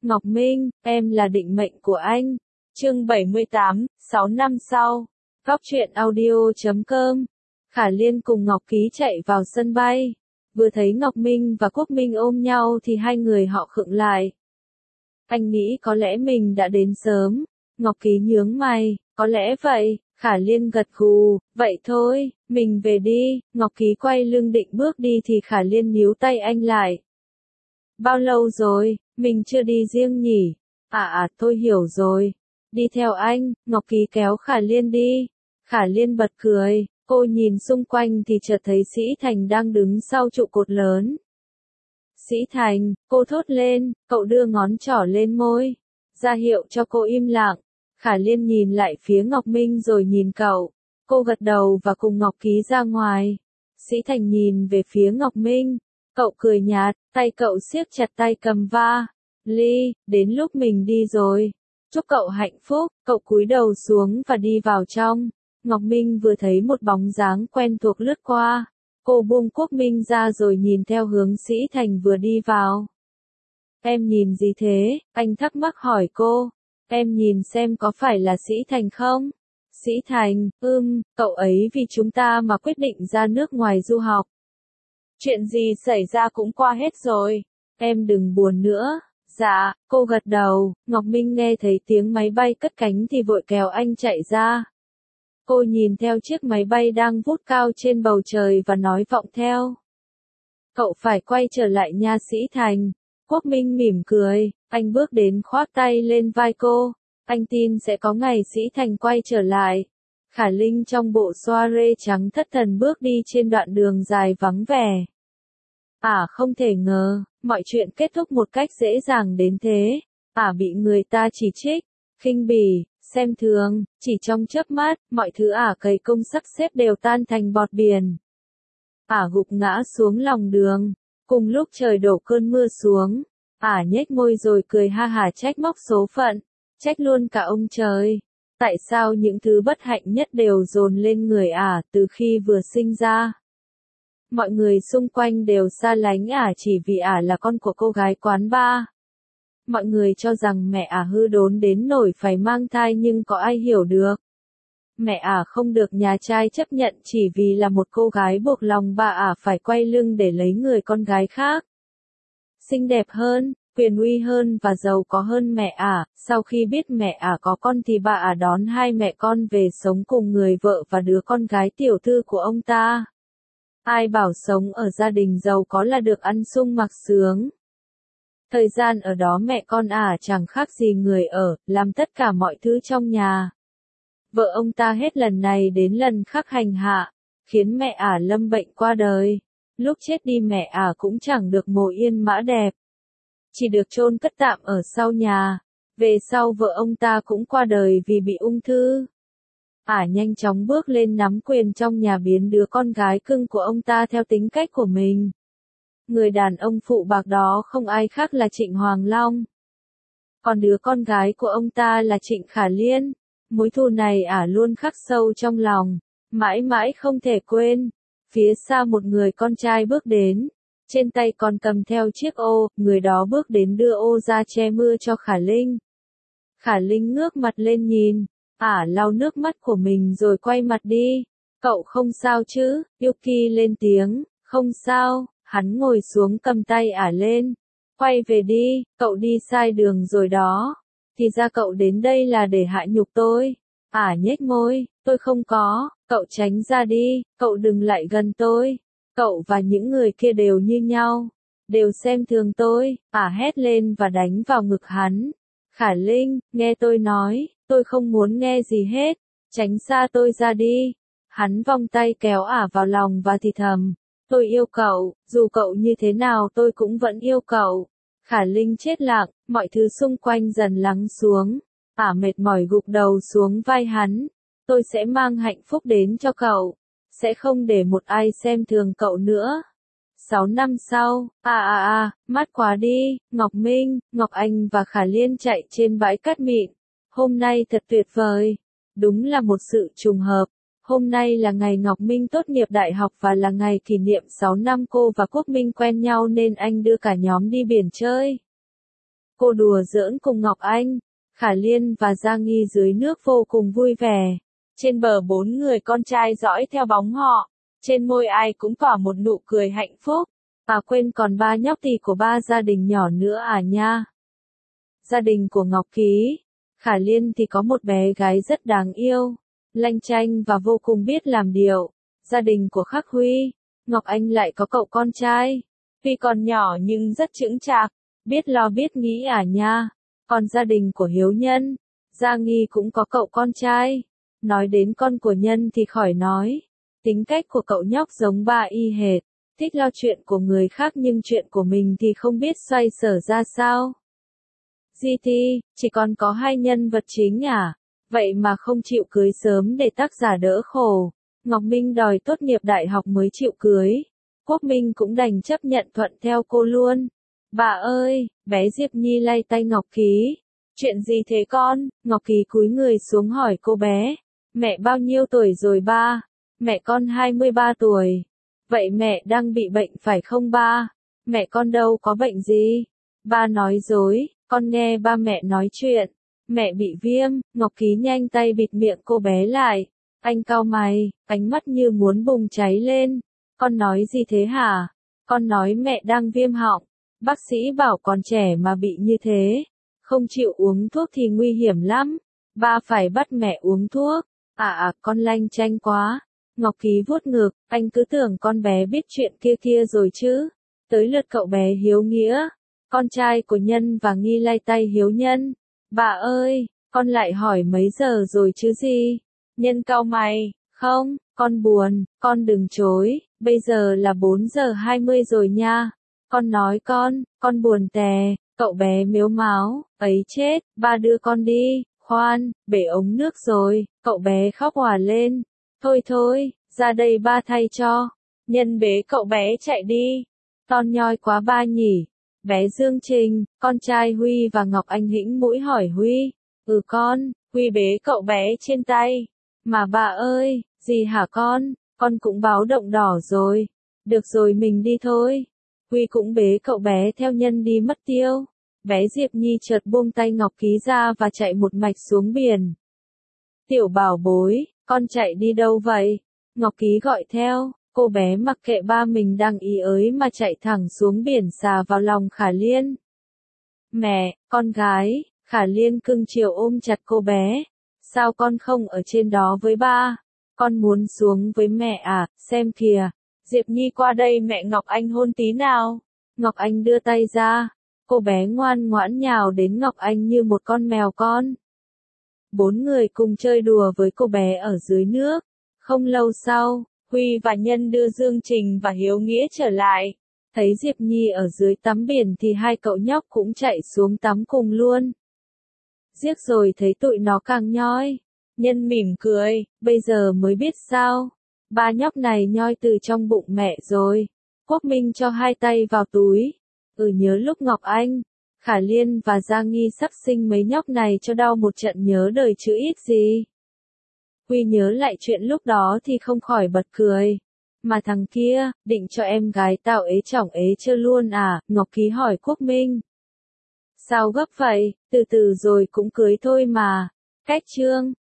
Ngọc Minh, em là định mệnh của anh. Chương 78, 6 năm sau. Góc truyện audio.com. Khả Liên cùng Ngọc Ký chạy vào sân bay. Vừa thấy Ngọc Minh và Quốc Minh ôm nhau thì hai người họ khựng lại. Anh nghĩ có lẽ mình đã đến sớm. Ngọc Ký nhướng mày, có lẽ vậy. Khả Liên gật gù, vậy thôi, mình về đi. Ngọc Ký quay lưng định bước đi thì Khả Liên níu tay anh lại. Bao lâu rồi, mình chưa đi riêng nhỉ? Tôi hiểu rồi. Đi theo anh. Ngọc Ký kéo Khả Liên đi. Khả Liên bật cười, cô nhìn xung quanh thì chợt thấy Sĩ Thành đang đứng sau trụ cột lớn. Sĩ Thành, cô thốt lên, cậu đưa ngón trỏ lên môi, ra hiệu cho cô im lặng. Khả Liên nhìn lại phía Ngọc Minh rồi nhìn cậu. Cô gật đầu và cùng Ngọc Ký ra ngoài. Sĩ Thành nhìn về phía Ngọc Minh. Cậu cười nhạt, tay cậu siết chặt tay cầm va. Ly, đến lúc mình đi rồi. Chúc cậu hạnh phúc. Cậu cúi đầu xuống và đi vào trong. Ngọc Minh vừa thấy một bóng dáng quen thuộc lướt qua. Cô buông Quốc Minh ra rồi nhìn theo hướng Sĩ Thành vừa đi vào. Em nhìn gì thế? Anh thắc mắc hỏi cô. Em nhìn xem có phải là Sĩ Thành không? Sĩ Thành, cậu ấy vì chúng ta mà quyết định ra nước ngoài du học. Chuyện gì xảy ra cũng qua hết rồi. Em đừng buồn nữa. Dạ, cô gật đầu. Ngọc Minh nghe thấy tiếng máy bay cất cánh thì vội kéo anh chạy ra. Cô nhìn theo chiếc máy bay đang vút cao trên bầu trời và nói vọng theo. Cậu phải quay trở lại nha Sĩ Thành. Quốc Minh mỉm cười, anh bước đến khoác tay lên vai cô. Anh tin sẽ có ngày Sĩ Thành quay trở lại. Khả Linh trong bộ soirée trắng thất thần bước đi trên đoạn đường dài vắng vẻ. Không thể ngờ, mọi chuyện kết thúc một cách dễ dàng đến thế. Bị người ta chỉ trích, khinh bỉ, xem thường, chỉ trong chớp mắt, mọi thứ cày công sắc xếp đều tan thành bọt biển. Gục ngã xuống lòng đường, cùng lúc trời đổ cơn mưa xuống. Nhếch môi rồi cười ha hả trách móc số phận, trách luôn cả ông trời. Tại sao những thứ bất hạnh nhất đều dồn lên người từ khi vừa sinh ra? Mọi người xung quanh đều xa lánh chỉ vì là con của cô gái quán bar. Mọi người cho rằng mẹ hư đốn đến nỗi phải mang thai nhưng có ai hiểu được. Mẹ không được nhà trai chấp nhận chỉ vì là một cô gái buộc lòng bà phải quay lưng để lấy người con gái khác. Xinh đẹp hơn, quyền uy hơn và giàu có hơn mẹ sau khi biết mẹ có con thì bà đón hai mẹ con về sống cùng người vợ và đứa con gái tiểu thư của ông ta. Ai bảo sống ở gia đình giàu có là được ăn sung mặc sướng. Thời gian ở đó mẹ con chẳng khác gì người ở, làm tất cả mọi thứ trong nhà. Vợ ông ta hết lần này đến lần khác hành hạ, khiến mẹ lâm bệnh qua đời. Lúc chết đi mẹ cũng chẳng được mồ yên mã đẹp. Chỉ được chôn cất tạm ở sau nhà. Về sau vợ ông ta cũng qua đời vì bị ung thư. Nhanh chóng bước lên nắm quyền trong nhà biến đứa con gái cưng của ông ta theo tính cách của mình. Người đàn ông phụ bạc đó không ai khác là Trịnh Hoàng Long. Còn đứa con gái của ông ta là Trịnh Khả Liên. Mối thù này luôn khắc sâu trong lòng, mãi mãi không thể quên. Phía xa một người con trai bước đến, trên tay còn cầm theo chiếc ô, người đó bước đến đưa ô ra che mưa cho Khả Linh. Khả Linh ngước mặt lên nhìn, lau nước mắt của mình rồi quay mặt đi. Cậu không sao chứ? Yuki lên tiếng, không sao. Hắn ngồi xuống cầm tay lên. Quay về đi, cậu đi sai đường rồi đó. Thì ra cậu đến đây là để hạ nhục tôi. Nhếch môi, tôi không có, cậu tránh ra đi, cậu đừng lại gần tôi. Cậu và những người kia đều như nhau, đều xem thường tôi. Hét lên và đánh vào ngực hắn. Khả Linh, nghe tôi nói, tôi không muốn nghe gì hết, tránh xa tôi ra đi. Hắn vòng tay kéo vào lòng và thì thầm. Tôi yêu cậu, dù cậu như thế nào tôi cũng vẫn yêu cậu. Khả Linh chết lặng, mọi thứ xung quanh dần lắng xuống. Mệt mỏi gục đầu xuống vai hắn. Tôi sẽ mang hạnh phúc đến cho cậu. Sẽ không để một ai xem thường cậu nữa. 6 năm sau, mát quá đi, Ngọc Minh, Ngọc Anh và Khả Liên chạy trên bãi cát mịn. Hôm nay thật tuyệt vời. Đúng là một sự trùng hợp. Hôm nay là ngày Ngọc Minh tốt nghiệp đại học và là ngày kỷ niệm 6 năm cô và Quốc Minh quen nhau nên anh đưa cả nhóm đi biển chơi. Cô đùa giỡn cùng Ngọc Anh, Khả Liên và Gia Nghi dưới nước vô cùng vui vẻ. Trên bờ 4 người con trai dõi theo bóng họ, trên môi ai cũng tỏa một nụ cười hạnh phúc. Quên còn 3 nhóc tỳ của 3 gia đình nhỏ nữa à nha. Gia đình của Ngọc Ký, Khả Liên thì có một bé gái rất đáng yêu, lanh chanh và vô cùng biết làm điệu. Gia đình của Khắc Huy, Ngọc Anh lại có cậu con trai, tuy còn nhỏ nhưng rất chững chạc, biết lo biết nghĩ à nha. Còn gia đình của Hiếu Nhân, Gia Nghi cũng có cậu con trai. Nói đến con của Nhân thì khỏi nói, tính cách của cậu nhóc giống ba y hệt, thích lo chuyện của người khác nhưng chuyện của mình thì không biết xoay sở ra sao. GT, chỉ còn có 2 nhân vật chính à? Vậy mà không chịu cưới sớm để tác giả đỡ khổ. Ngọc Minh đòi tốt nghiệp đại học mới chịu cưới. Quốc Minh cũng đành chấp nhận thuận theo cô luôn. Bà ơi, bé Diệp Nhi lay tay Ngọc Ký. Chuyện gì thế con? Ngọc Ký cúi người xuống hỏi cô bé. Mẹ bao nhiêu tuổi rồi ba? Mẹ con 23 tuổi. Vậy mẹ đang bị bệnh phải không ba? Mẹ con đâu có bệnh gì. Ba nói dối, con nghe ba mẹ nói chuyện. Mẹ bị viêm, Ngọc Ký nhanh tay bịt miệng cô bé lại. Anh cau mày, ánh mắt như muốn bùng cháy lên. Con nói gì thế hả? Con nói mẹ đang viêm họng. Bác sĩ bảo còn trẻ mà bị như thế. Không chịu uống thuốc thì nguy hiểm lắm. Ba phải bắt mẹ uống thuốc. Con lanh chanh quá. Ngọc Ký vuốt ngực, anh cứ tưởng con bé biết chuyện kia rồi chứ. Tới lượt cậu bé Hiếu Nghĩa, con trai của Nhân và Nghi lay tay Hiếu Nhân. Bà ơi, con lại hỏi mấy giờ rồi chứ gì? Nhân cau mày, không, con buồn, con đừng chối, bây giờ là 4 giờ 20 rồi nha. Con nói con buồn tè, cậu bé mếu máo, ấy chết, ba đưa con đi, khoan, bể ống nước rồi, cậu bé khóc òa lên. Thôi, ra đây ba thay cho. Nhân bế cậu bé chạy đi. Ton nhoi quá ba nhỉ. Bé Dương Trình, con trai Huy và Ngọc Anh hĩnh mũi hỏi Huy. Con, Huy bế cậu bé trên tay. Mà bà ơi, gì hả con cũng báo động đỏ rồi. Được rồi mình đi thôi. Huy cũng bế cậu bé theo Nhân đi mất tiêu. Bé Diệp Nhi chợt buông tay Ngọc Ký ra và chạy một mạch xuống biển. Tiểu bảo bối, con chạy đi đâu vậy? Ngọc Ký gọi theo, cô bé mặc kệ ba mình đang ý ới mà chạy thẳng xuống biển xà vào lòng Khả Liên. Mẹ, con gái, Khả Liên cưng chiều ôm chặt cô bé. Sao con không ở trên đó với ba? Con muốn xuống với mẹ à, xem kìa. Diệp Nhi qua đây mẹ Ngọc Anh hôn tí nào. Ngọc Anh đưa tay ra. Cô bé ngoan ngoãn nhào đến Ngọc Anh như một con mèo con. 4 người cùng chơi đùa với cô bé ở dưới nước. Không lâu sau, Huy và Nhân đưa Dương Trình và Hiếu Nghĩa trở lại. Thấy Diệp Nhi ở dưới tắm biển thì hai cậu nhóc cũng chạy xuống tắm cùng luôn. Giếc rồi thấy tụi nó càng nhoi. Nhân mỉm cười, bây giờ mới biết sao. Ba nhóc này nhoi từ trong bụng mẹ rồi. Quốc Minh cho 2 tay vào túi. Nhớ lúc Ngọc Anh, Khả Liên và Gia Nghi sắp sinh mấy nhóc này cho đau một trận nhớ đời chứ ít gì. Huy nhớ lại chuyện lúc đó thì không khỏi bật cười. Mà thằng kia, định cho em gái tao ế chỏng ế chưa luôn à? Ngọc Ký hỏi Quốc Minh. Sao gấp vậy, từ từ rồi cũng cưới thôi mà. Cách chương